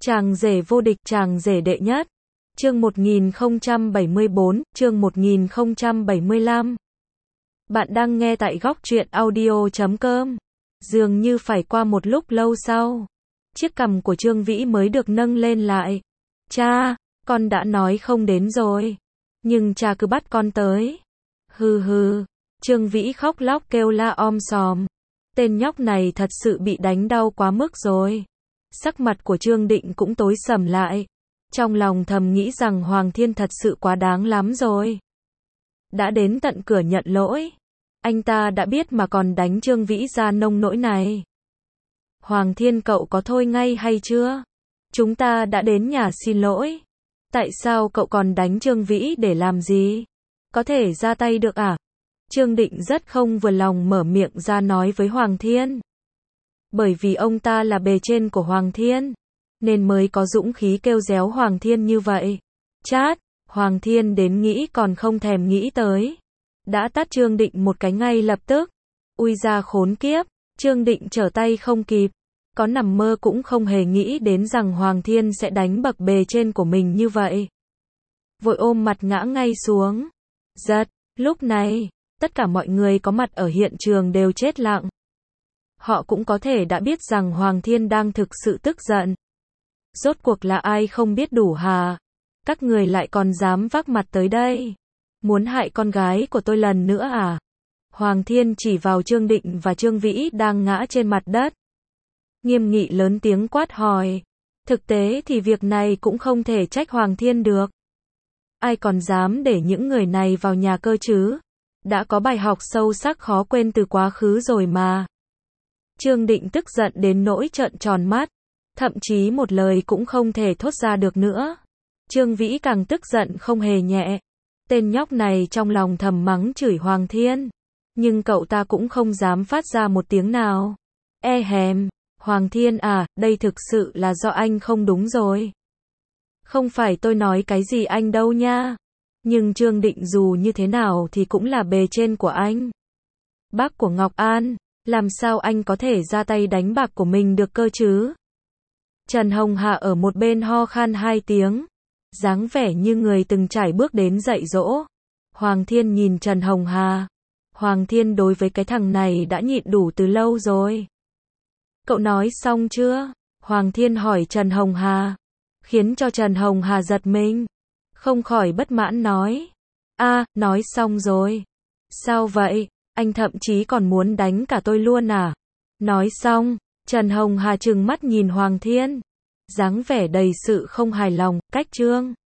Chàng rể vô địch, chàng rể đệ nhất. Chương 1074, chương 1075. Bạn đang nghe tại góc truyện audio.com. Dường như phải qua một lúc lâu sau, chiếc cằm của Trương Vĩ mới được nâng lên lại. Cha, con đã nói không đến rồi, nhưng cha cứ bắt con tới. Hừ hừ, Trương Vĩ khóc lóc kêu la om sòm. Tên nhóc này thật sự bị đánh đau quá mức rồi. Sắc mặt của Trương Định cũng tối sầm lại. Trong lòng thầm nghĩ rằng Hoàng Thiên thật sự quá đáng lắm rồi. Đã đến tận cửa nhận lỗi. Anh ta đã biết mà còn đánh Trương Vĩ ra nông nỗi này. Hoàng Thiên, cậu có thôi ngay hay chưa? Chúng ta đã đến nhà xin lỗi. Tại sao cậu còn đánh Trương Vĩ để làm gì? Có thể ra tay được à? Trương Định rất không vừa lòng mở miệng ra nói với Hoàng Thiên. Bởi vì ông ta là bề trên của Hoàng Thiên, nên mới có dũng khí kêu réo Hoàng Thiên như vậy. Chát, Hoàng Thiên đến nghĩ còn không thèm nghĩ tới. Đã tát Trương Định một cái ngay lập tức. Ui ra khốn kiếp, Trương Định trở tay không kịp. Có nằm mơ cũng không hề nghĩ đến rằng Hoàng Thiên sẽ đánh bậc bề trên của mình như vậy. Vội ôm mặt ngã ngay xuống. Giật, lúc này, tất cả mọi người có mặt ở hiện trường đều chết lặng. Họ cũng có thể đã biết rằng Hoàng Thiên đang thực sự tức giận. Rốt cuộc là ai không biết đủ hả? Các người lại còn dám vác mặt tới đây. Muốn hại con gái của tôi lần nữa à? Hoàng Thiên chỉ vào Trương Định và Trương Vĩ đang ngã trên mặt đất. Nghiêm nghị lớn tiếng quát hỏi. Thực tế thì việc này cũng không thể trách Hoàng Thiên được. Ai còn dám để những người này vào nhà cơ chứ? Đã có bài học sâu sắc khó quên từ quá khứ rồi mà. Trương Định tức giận đến nỗi trợn tròn mắt. Thậm chí một lời cũng không thể thốt ra được nữa. Trương Vĩ càng tức giận không hề nhẹ. Tên nhóc này trong lòng thầm mắng chửi Hoàng Thiên. Nhưng cậu ta cũng không dám phát ra một tiếng nào. E hèm, Hoàng Thiên à, đây thực sự là do anh không đúng rồi. Không phải tôi nói cái gì anh đâu nha. Nhưng Trương Định dù như thế nào thì cũng là bề trên của anh. Bác của Ngọc An, làm sao anh có thể ra tay đánh bạc của mình được cơ chứ? Trần Hồng Hà ở một bên ho khan 2 tiếng. Dáng vẻ như người từng trải bước đến dạy dỗ. Hoàng Thiên nhìn Trần Hồng Hà. Hoàng Thiên đối với cái thằng này đã nhịn đủ từ lâu rồi. Cậu nói xong chưa? Hoàng Thiên hỏi Trần Hồng Hà. Khiến cho Trần Hồng Hà giật mình. Không khỏi bất mãn nói. Nói xong rồi. Sao vậy? Anh thậm chí còn muốn đánh cả tôi luôn à? Nói xong, Trần Hồng Hà trừng mắt nhìn Hoàng Thiên. Dáng vẻ đầy sự không hài lòng, cách trương.